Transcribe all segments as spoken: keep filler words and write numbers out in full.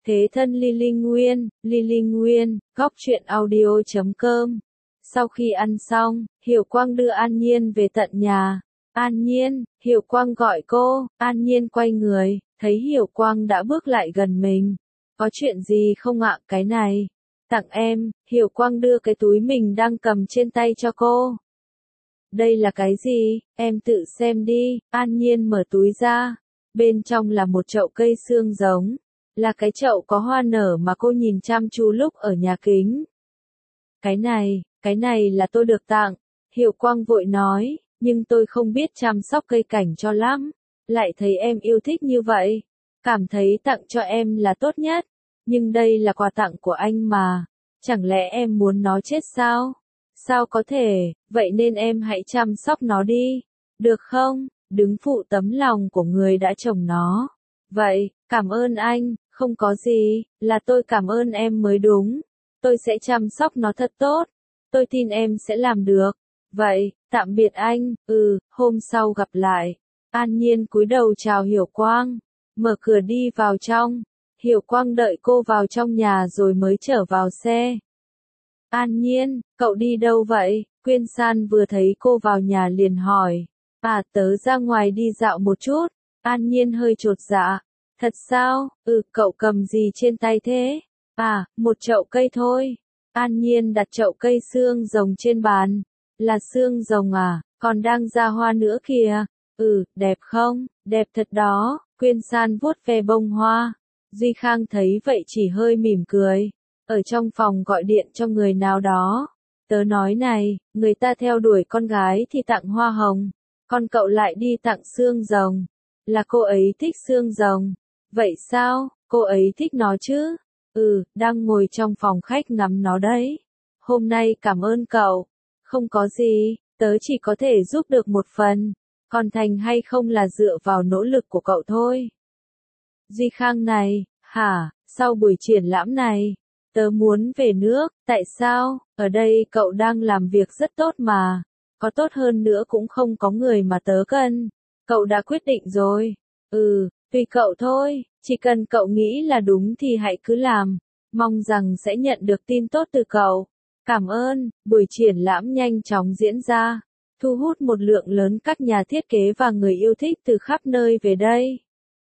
Thế thân Lily Nguyên, Lily Nguyên, góc truyện audio chấm com. Sau khi ăn xong, Hiểu Quang đưa An Nhiên về tận nhà. An Nhiên, Hiểu Quang gọi cô, An Nhiên quay người, thấy Hiểu Quang đã bước lại gần mình. Có chuyện gì không ạ? Cái này, tặng em. Hiểu Quang đưa cái túi mình đang cầm trên tay cho cô. Đây là cái gì? Em tự xem đi. An Nhiên mở túi ra. Bên trong là một chậu cây xương giống. Là cái chậu có hoa nở mà cô nhìn chăm chú lúc ở nhà kính. Cái này, cái này là tôi được tặng. Hiểu Quang vội nói, nhưng tôi không biết chăm sóc cây cảnh cho lắm. Lại thấy em yêu thích như vậy. Cảm thấy tặng cho em là tốt nhất. Nhưng đây là quà tặng của anh mà. Chẳng lẽ em muốn nó chết sao? Sao có thể, vậy nên em hãy chăm sóc nó đi. Được không? Đứng phụ tấm lòng của người đã trồng nó. Vậy, cảm ơn anh, không có gì, là tôi cảm ơn em mới đúng. Tôi sẽ chăm sóc nó thật tốt. Tôi tin em sẽ làm được. Vậy, tạm biệt anh, ừ, hôm sau gặp lại. An Nhiên cúi đầu chào Hiểu Quang. Mở cửa đi vào trong. Hiểu Quang đợi cô vào trong nhà rồi mới trở vào xe. An Nhiên, cậu đi đâu vậy? Quyên San vừa thấy cô vào nhà liền hỏi. À, tớ ra ngoài đi dạo một chút. An Nhiên hơi chột dạ. Thật sao? Ừ, cậu cầm gì trên tay thế? À, một chậu cây thôi. An Nhiên đặt chậu cây xương rồng trên bàn. Là xương rồng à? Còn đang ra hoa nữa kìa. Ừ, đẹp không? Đẹp thật đó. Quyên San vuốt ve bông hoa. Duy Khang thấy vậy chỉ hơi mỉm cười. Ở trong phòng gọi điện cho người nào đó. Tớ nói này, người ta theo đuổi con gái thì tặng hoa hồng. Còn cậu lại đi tặng xương rồng. Là cô ấy thích xương rồng. Vậy sao, cô ấy thích nó chứ? Ừ, đang ngồi trong phòng khách ngắm nó đấy. Hôm nay cảm ơn cậu. Không có gì, tớ chỉ có thể giúp được một phần. Còn thành hay không là dựa vào nỗ lực của cậu thôi. Duy Khang này, hả, sau buổi triển lãm này, tớ muốn về nước. Tại sao? Ở đây cậu đang làm việc rất tốt mà. Có tốt hơn nữa cũng không có người mà tớ cần. Cậu đã quyết định rồi. Ừ, tùy cậu thôi, chỉ cần cậu nghĩ là đúng thì hãy cứ làm. Mong rằng sẽ nhận được tin tốt từ cậu. Cảm ơn. Buổi triển lãm nhanh chóng diễn ra, thu hút một lượng lớn các nhà thiết kế và người yêu thích từ khắp nơi về đây.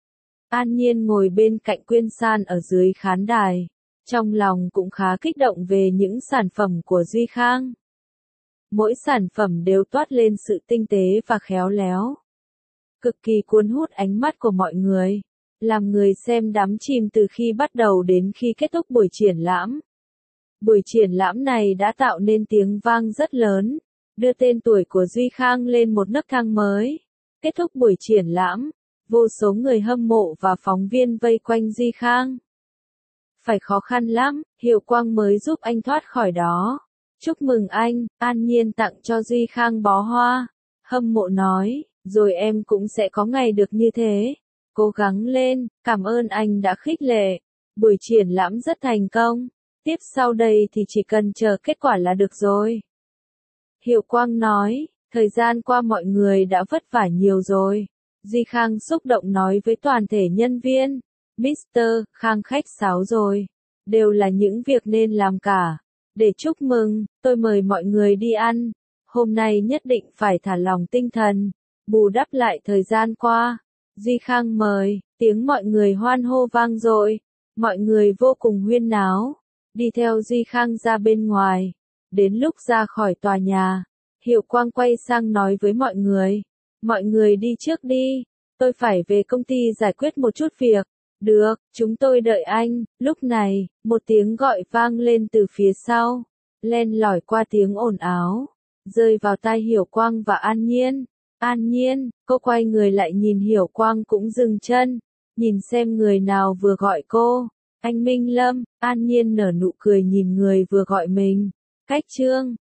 An Nhiên ngồi bên cạnh Quyên San ở dưới khán đài. Trong lòng cũng khá kích động về những sản phẩm của Duy Khang. Mỗi sản phẩm đều toát lên sự tinh tế và khéo léo. Cực kỳ cuốn hút ánh mắt của mọi người. Làm người xem đắm chìm từ khi bắt đầu đến khi kết thúc buổi triển lãm. Buổi triển lãm này đã tạo nên tiếng vang rất lớn. Đưa tên tuổi của Duy Khang lên một nấc thang mới. Kết thúc buổi triển lãm. Vô số người hâm mộ và phóng viên vây quanh Duy Khang. Phải khó khăn lắm, Hiểu Quang mới giúp anh thoát khỏi đó. Chúc mừng anh, An Nhiên tặng cho Duy Khang bó hoa. Hâm mộ nói, rồi em cũng sẽ có ngày được như thế. Cố gắng lên, cảm ơn anh đã khích lệ. Buổi triển lãm rất thành công. Tiếp sau đây thì chỉ cần chờ kết quả là được rồi. Hiểu Quang nói, thời gian qua mọi người đã vất vả nhiều rồi. Duy Khang xúc động nói với toàn thể nhân viên. mít tơ Khang khách sáo rồi. Đều là những việc nên làm cả. Để chúc mừng, tôi mời mọi người đi ăn. Hôm nay nhất định phải thả lỏng tinh thần. Bù đắp lại thời gian qua. Duy Khang mời, tiếng mọi người hoan hô vang dội. Mọi người vô cùng huyên náo. Đi theo Duy Khang ra bên ngoài. Đến lúc ra khỏi tòa nhà, Hiểu Quang quay sang nói với mọi người. Mọi người đi trước đi. Tôi phải về công ty giải quyết một chút việc. Được, chúng tôi đợi anh. Lúc này, một tiếng gọi vang lên từ phía sau. Len lỏi qua tiếng ồn ào. Rơi vào tai Hiểu Quang và An Nhiên. An Nhiên, cô quay người lại nhìn Hiểu Quang cũng dừng chân. Nhìn xem người nào vừa gọi cô. Anh Minh Lâm. An Nhiên nở nụ cười nhìn người vừa gọi mình. Cách Trương.